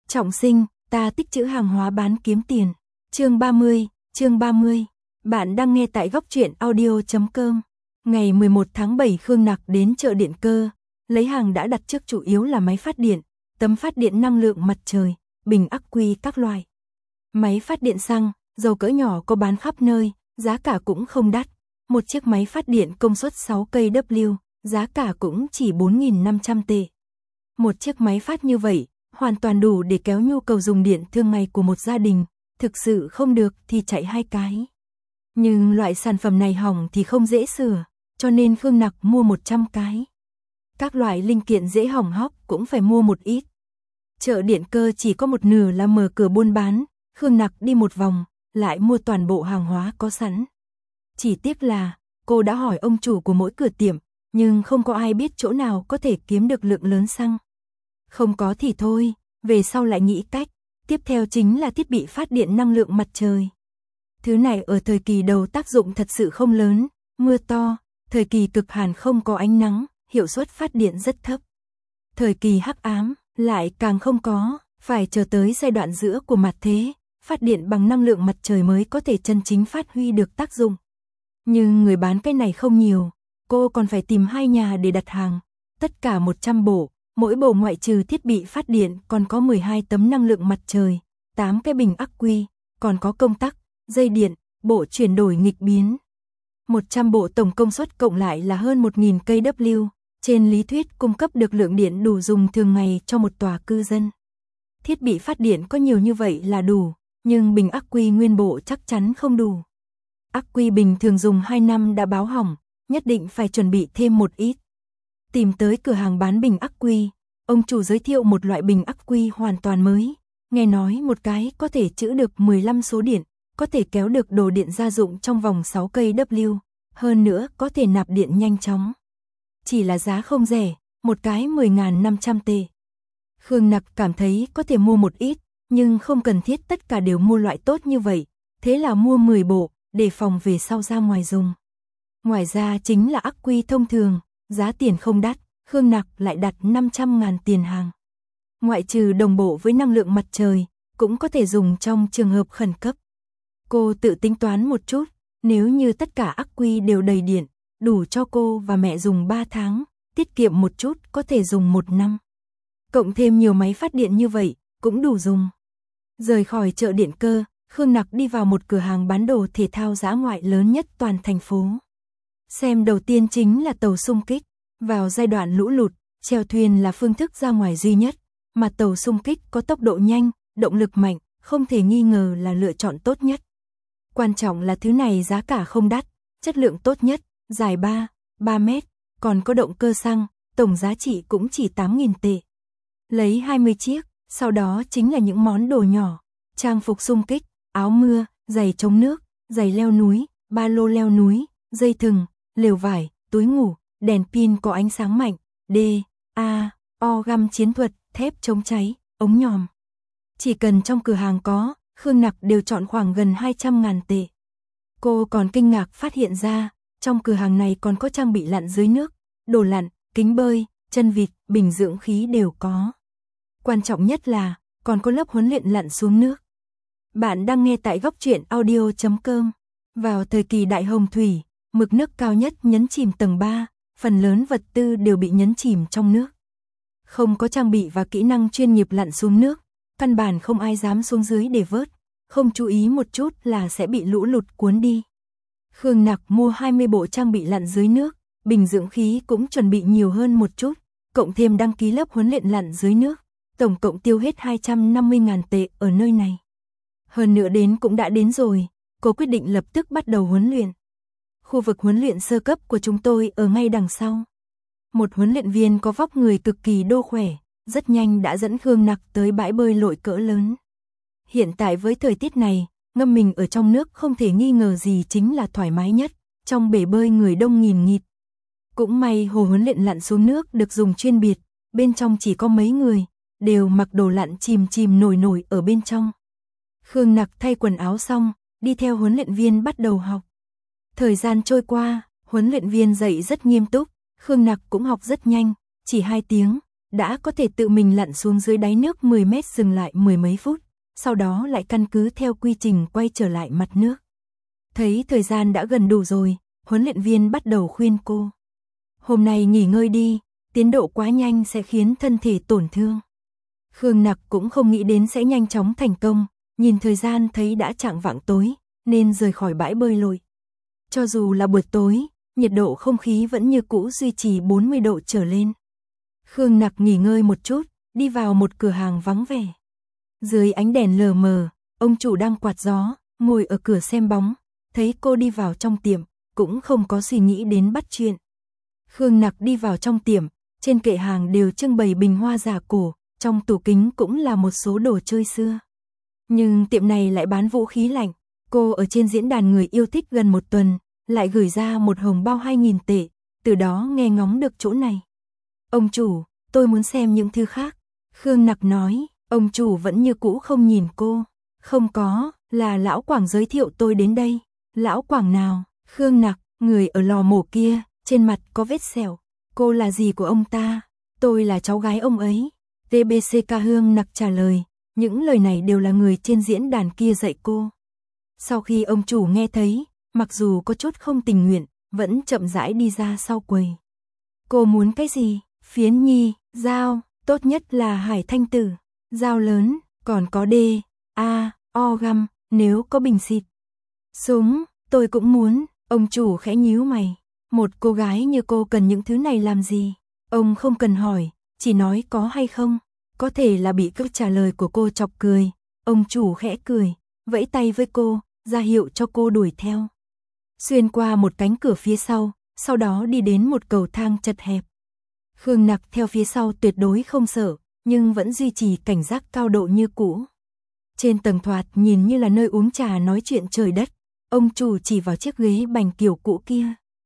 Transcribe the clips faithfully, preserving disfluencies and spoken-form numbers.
Trọng sinh, ta tích trữ hàng hóa bán kiếm tiền. Chương ba mươi, chương ba mươi. Bạn đang nghe tại góc truyện audio chấm com. Ngày mười một tháng bảy Khương Nặc đến chợ Điện Cơ, lấy hàng đã đặt trước chủ yếu là máy phát điện, tấm phát điện năng lượng mặt trời, bình ắc quy các loại. Máy phát điện xăng, dầu cỡ nhỏ có bán khắp nơi, giá cả cũng không đắt. Một chiếc máy phát điện công suất sáu ki lô oát, giá cả cũng chỉ bốn nghìn năm trăm tệ. Một chiếc máy phát như vậy, hoàn toàn đủ để kéo nhu cầu dùng điện thường ngày của một gia đình, thực sự không được thì chạy hai cái. Nhưng loại sản phẩm này hỏng thì không dễ sửa, cho nên Khương Nặc mua một trăm cái. Các loại linh kiện dễ hỏng hóc cũng phải mua một ít. Chợ Điện Cơ chỉ có một nửa là mở cửa buôn bán, Khương Nặc đi một vòng, lại mua toàn bộ hàng hóa có sẵn. Chỉ tiếc là, cô đã hỏi ông chủ của mỗi cửa tiệm, nhưng không có ai biết chỗ nào có thể kiếm được lượng lớn xăng. Không có thì thôi, về sau lại nghĩ cách. Tiếp theo chính là thiết bị phát điện năng lượng mặt trời. Thứ này ở thời kỳ đầu tác dụng thật sự không lớn, mưa to, thời kỳ cực hàn không có ánh nắng, hiệu suất phát điện rất thấp. Thời kỳ hắc ám, lại càng không có, phải chờ tới giai đoạn giữa của mặt thế, phát điện bằng năng lượng mặt trời mới có thể chân chính phát huy được tác dụng. Nhưng người bán cái này không nhiều, cô còn phải tìm hai nhà để đặt hàng, tất cả một trăm bộ, mỗi bộ ngoại trừ thiết bị phát điện còn có mười hai tấm năng lượng mặt trời, tám cái bình ắc quy, còn có công tắc, dây điện, bộ chuyển đổi nghịch biến. một trăm bộ tổng công suất cộng lại là hơn một nghìn ki lô oát, trên lý thuyết cung cấp được lượng điện đủ dùng thường ngày cho một tòa cư dân. Thiết bị phát điện có nhiều như vậy là đủ, nhưng bình ắc quy nguyên bộ chắc chắn không đủ. Ắc quy bình thường dùng hai năm đã báo hỏng, nhất định phải chuẩn bị thêm một ít. Tìm tới cửa hàng bán bình ắc quy, ông chủ giới thiệu một loại bình ắc quy hoàn toàn mới, nghe nói một cái có thể trữ được mười lăm số điện, có thể kéo được đồ điện gia dụng trong vòng sáu ki lô oát, hơn nữa có thể nạp điện nhanh chóng. Chỉ là giá không rẻ, một cái mười nghìn năm trăm tệ. Khương Nặc cảm thấy có thể mua một ít, nhưng không cần thiết tất cả đều mua loại tốt như vậy, thế là mua mười bộ, để phòng về sau ra ngoài dùng. Ngoài ra chính là ắc quy thông thường, giá tiền không đắt, Khương Nặc lại đặt năm trăm ngàn tiền hàng. Ngoại trừ đồng bộ với năng lượng mặt trời, cũng có thể dùng trong trường hợp khẩn cấp. Cô tự tính toán một chút, nếu như tất cả ắc quy đều đầy điện, đủ cho cô và mẹ dùng ba tháng, tiết kiệm một chút có thể dùng một năm. Cộng thêm nhiều máy phát điện như vậy, cũng đủ dùng. Rời khỏi chợ Điện Cơ, Khương Nặc đi vào một cửa hàng bán đồ thể thao dã ngoại lớn nhất toàn thành phố. Xem đầu tiên chính là tàu xung kích. Vào giai đoạn lũ lụt, chèo thuyền là phương thức ra ngoài duy nhất, mà tàu xung kích có tốc độ nhanh, động lực mạnh, không thể nghi ngờ là lựa chọn tốt nhất. Quan trọng là thứ này giá cả không đắt, chất lượng tốt nhất, dài ba, ba mét, còn có động cơ xăng, tổng giá trị cũng chỉ tám nghìn tệ. Lấy hai mươi chiếc, sau đó chính là những món đồ nhỏ, trang phục xung kích, áo mưa, giày chống nước, giày leo núi, ba lô leo núi, dây thừng, lều vải, túi ngủ, đèn pin có ánh sáng mạnh, D, A, O găm chiến thuật, thép chống cháy, ống nhòm. Chỉ cần trong cửa hàng có, Khương Nặc đều chọn khoảng gần hai trăm ngàn tệ. Cô còn kinh ngạc phát hiện ra, trong cửa hàng này còn có trang bị lặn dưới nước, đồ lặn, kính bơi, chân vịt, bình dưỡng khí đều có. Quan trọng nhất là, còn có lớp huấn luyện lặn xuống nước. Bạn đang nghe tại góc truyện audio chấm com. Vào thời kỳ đại hồng thủy, mực nước cao nhất nhấn chìm tầng ba, phần lớn vật tư đều bị nhấn chìm trong nước. Không có trang bị và kỹ năng chuyên nghiệp lặn xuống nước, căn bản không ai dám xuống dưới để vớt, không chú ý một chút là sẽ bị lũ lụt cuốn đi. Khương Nặc mua hai mươi bộ trang bị lặn dưới nước, bình dưỡng khí cũng chuẩn bị nhiều hơn một chút, cộng thêm đăng ký lớp huấn luyện lặn dưới nước, tổng cộng tiêu hết hai trăm năm mươi ngàn tệ ở nơi này. Hơn nữa đến cũng đã đến rồi, cô quyết định lập tức bắt đầu huấn luyện. Khu vực huấn luyện sơ cấp của chúng tôi ở ngay đằng sau. Một huấn luyện viên có vóc người cực kỳ đô khỏe, rất nhanh đã dẫn Khương Nặc tới bãi bơi lội cỡ lớn. Hiện tại với thời tiết này, ngâm mình ở trong nước không thể nghi ngờ gì chính là thoải mái nhất, trong bể bơi người đông nghìn nghịt. Cũng may hồ huấn luyện lặn xuống nước được dùng chuyên biệt, bên trong chỉ có mấy người, đều mặc đồ lặn chìm chìm nổi nổi ở bên trong. Khương Nặc thay quần áo xong, đi theo huấn luyện viên bắt đầu học. Thời gian trôi qua, huấn luyện viên dạy rất nghiêm túc, Khương Nặc cũng học rất nhanh, chỉ hai tiếng, đã có thể tự mình lặn xuống dưới đáy nước mười mét dừng lại mười mấy phút, sau đó lại căn cứ theo quy trình quay trở lại mặt nước. Thấy thời gian đã gần đủ rồi, huấn luyện viên bắt đầu khuyên cô. Hôm nay nghỉ ngơi đi, tiến độ quá nhanh sẽ khiến thân thể tổn thương. Khương Nặc cũng không nghĩ đến sẽ nhanh chóng thành công, nhìn thời gian thấy đã chạng vạng tối, nên rời khỏi bãi bơi lội. Cho dù là buổi tối, nhiệt độ không khí vẫn như cũ duy trì bốn mươi độ trở lên. Khương Nặc nghỉ ngơi một chút, đi vào một cửa hàng vắng vẻ. Dưới ánh đèn lờ mờ, ông chủ đang quạt gió, ngồi ở cửa xem bóng, thấy cô đi vào trong tiệm, cũng không có suy nghĩ đến bắt chuyện. Khương Nặc đi vào trong tiệm, trên kệ hàng đều trưng bày bình hoa giả cổ, trong tủ kính cũng là một số đồ chơi xưa. Nhưng tiệm này lại bán vũ khí lạnh, cô ở trên diễn đàn người yêu thích gần một tuần, lại gửi ra một hồng bao hai nghìn tệ, từ đó nghe ngóng được chỗ này. Ông chủ, tôi muốn xem những thứ khác. Khương Nặc nói, ông chủ vẫn như cũ không nhìn cô. Không có, là lão Quảng giới thiệu tôi đến đây. Lão Quảng nào? Khương Nặc, người ở lò mổ kia, trên mặt có vết sẹo. Cô là gì của ông ta? Tôi là cháu gái ông ấy. tê bê xê ca Hương Nặc trả lời, những lời này đều là người trên diễn đàn kia dạy cô. Sau khi ông chủ nghe thấy, mặc dù có chút không tình nguyện, vẫn chậm rãi đi ra sau quầy. Cô muốn cái gì? Phiến nhi, dao, tốt nhất là hải thanh tử, dao lớn, còn có đê, a, o găm, nếu có bình xịt. Súng, tôi cũng muốn, ông chủ khẽ nhíu mày. Một cô gái như cô cần những thứ này làm gì? Ông không cần hỏi, chỉ nói có hay không. Có thể là bị câu trả lời của cô chọc cười. Ông chủ khẽ cười, vẫy tay với cô, ra hiệu cho cô đuổi theo. Xuyên qua một cánh cửa phía sau, sau đó đi đến một cầu thang chật hẹp. Khương Nặc theo phía sau tuyệt đối không sợ, nhưng vẫn duy trì cảnh giác cao độ như cũ. Trên tầng thoạt nhìn như là nơi uống trà nói chuyện trời đất, ông chủ chỉ vào chiếc ghế bành kiểu cũ kia.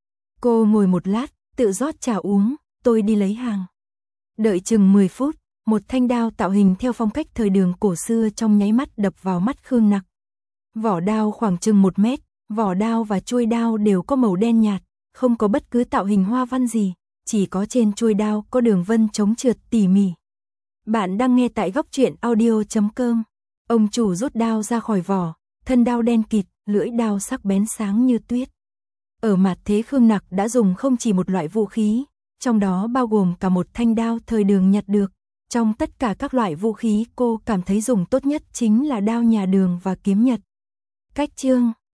Cô ngồi một lát, tự rót trà uống, tôi đi lấy hàng. Đợi chừng mười phút, một thanh đao tạo hình theo phong cách thời đường cổ xưa trong nháy mắt đập vào mắt Khương Nặc. Vỏ đao khoảng chừng một mét, vỏ đao và chuôi đao đều có màu đen nhạt, không có bất cứ tạo hình hoa văn gì, chỉ có trên chuôi đao có đường vân chống trượt tỉ mỉ. Bạn đang nghe tại góc truyện audio chấm com. Ông chủ rút đao ra khỏi vỏ, thân đao đen kịt, lưỡi đao sắc bén sáng như tuyết. Ở mặt thế Khương Nặc đã dùng không chỉ một loại vũ khí, trong đó bao gồm cả một thanh đao thời đường nhặt được. Trong tất cả các loại vũ khí cô cảm thấy dùng tốt nhất chính là đao nhà Đường và kiếm Nhật. Cách chương